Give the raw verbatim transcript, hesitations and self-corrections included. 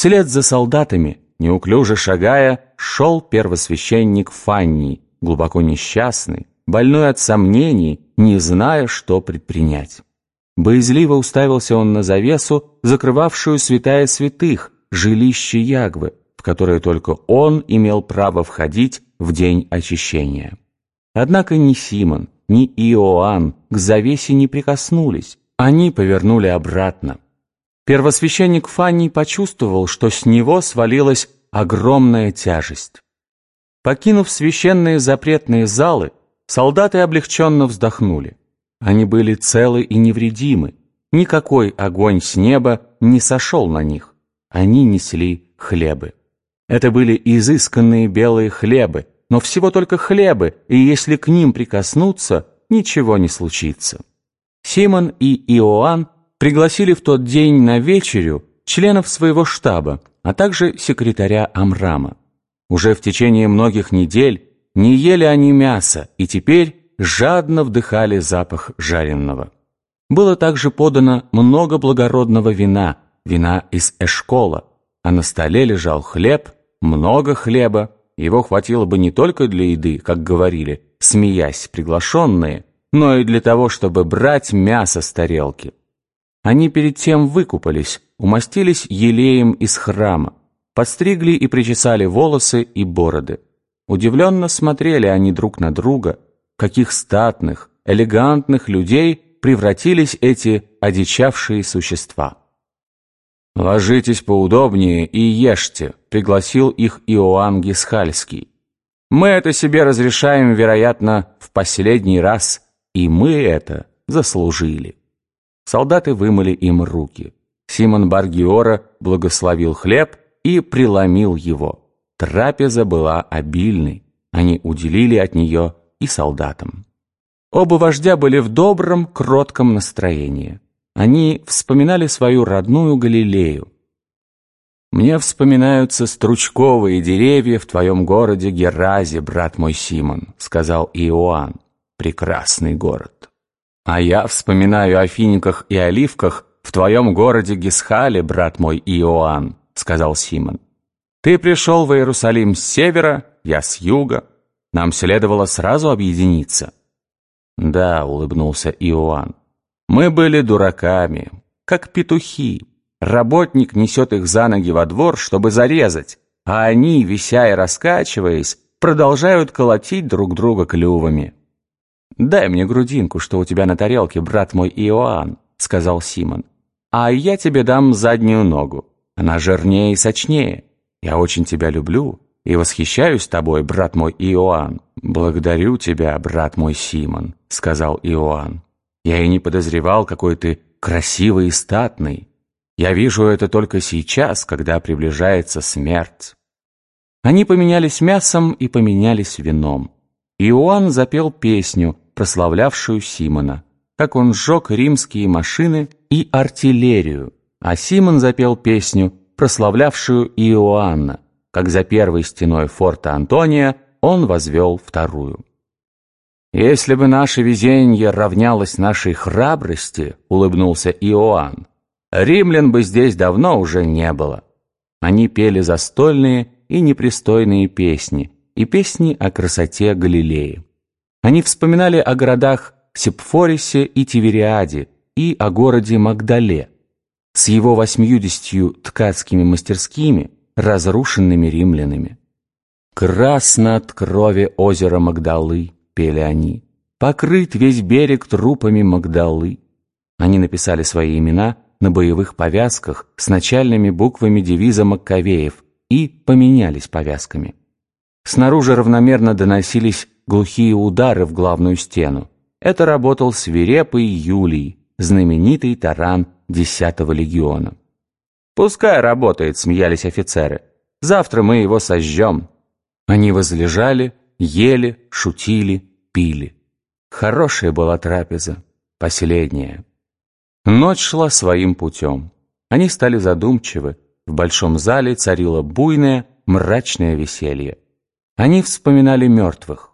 Вслед за солдатами, неуклюже шагая, шел первосвященник Фанний, глубоко несчастный, больной от сомнений, не зная, что предпринять. Боязливо уставился он на завесу, закрывавшую святая святых, жилище Ягвы, в которое только он имел право входить в день очищения. Однако ни Симон, ни Иоанн к завесе не прикоснулись, они повернули обратно. Первосвященник Фанний почувствовал, что с него свалилась огромная тяжесть. Покинув священные запретные залы, солдаты облегченно вздохнули. Они были целы и невредимы, никакой огонь с неба не сошел на них. Они несли хлебы. Это были изысканные белые хлебы, но всего только хлебы, и если к ним прикоснуться, ничего не случится. Симон и Иоанн пригласили в тот день на вечерю членов своего штаба, а также секретаря Амрама. Уже в течение многих недель не ели они мяса, и теперь жадно вдыхали запах жареного. Было также подано много благородного вина, вина из Эшкола, а на столе лежал хлеб, много хлеба. Его хватило бы не только для еды, как говорили, смеясь приглашенные, но и для того, чтобы брать мясо с тарелки. Они перед тем выкупались, умастились елеем из храма, подстригли и причесали волосы и бороды. Удивленно смотрели они друг на друга, каких статных, элегантных людей превратились эти одичавшие существа. «Ложитесь поудобнее и ешьте», — пригласил их Иоанн Гисхальский. «Мы это себе разрешаем, вероятно, в последний раз, и мы это заслужили». Солдаты вымыли им руки. Симон Бар-Гиора благословил хлеб и преломил его. Трапеза была обильной, они уделили от нее и солдатам. Оба вождя были в добром, кротком настроении. Они вспоминали свою родную Галилею. «Мне вспоминаются стручковые деревья в твоем городе Геразе, брат мой Симон», — сказал Иоанн. «Прекрасный город». «А я вспоминаю о финиках и оливках в твоем городе Гисхале, брат мой Иоанн», — сказал Симон. «Ты пришел в Иерусалим с севера, я с юга. Нам следовало сразу объединиться». «Да», — улыбнулся Иоанн. «Мы были дураками, как петухи. Работник несет их за ноги во двор, чтобы зарезать, а они, вися и раскачиваясь, продолжают колотить друг друга клювами». «Дай мне грудинку, что у тебя на тарелке, брат мой Иоанн», — сказал Симон. «А я тебе дам заднюю ногу. Она жирнее и сочнее. Я очень тебя люблю и восхищаюсь тобой, брат мой Иоанн». «Благодарю тебя, брат мой Симон», — сказал Иоанн. «Я и не подозревал, какой ты красивый и статный. Я вижу это только сейчас, когда приближается смерть». Они поменялись мясом и поменялись вином. Иоанн запел песню, прославлявшую Симона, как он сжег римские машины и артиллерию, а Симон запел песню, прославлявшую Иоанна, как за первой стеной форта Антония он возвел вторую. «Если бы наше везение равнялось нашей храбрости, — улыбнулся Иоанн, — римлян бы здесь давно уже не было». Они пели застольные и непристойные песни, и песни о красоте Галилеи. Они вспоминали о городах Сепфорисе и Тивериаде и о городе Магдале с его восьмьюдесятью ткацкими мастерскими, разрушенными римлянами. «Красно от крови озера Магдалы», — пели они, — «покрыт весь берег трупами Магдалы». Они написали свои имена на боевых повязках с начальными буквами девиза Маккавеев и поменялись повязками. Снаружи равномерно доносились глухие удары в главную стену. Это работал свирепый Юлий, знаменитый таран десятого легиона. «Пускай работает», — смеялись офицеры. «Завтра мы его сожжем». Они возлежали, ели, шутили, пили. Хорошая была трапеза, последняя. Ночь шла своим путем. Они стали задумчивы. В большом зале царило буйное, мрачное веселье. Они вспоминали мертвых.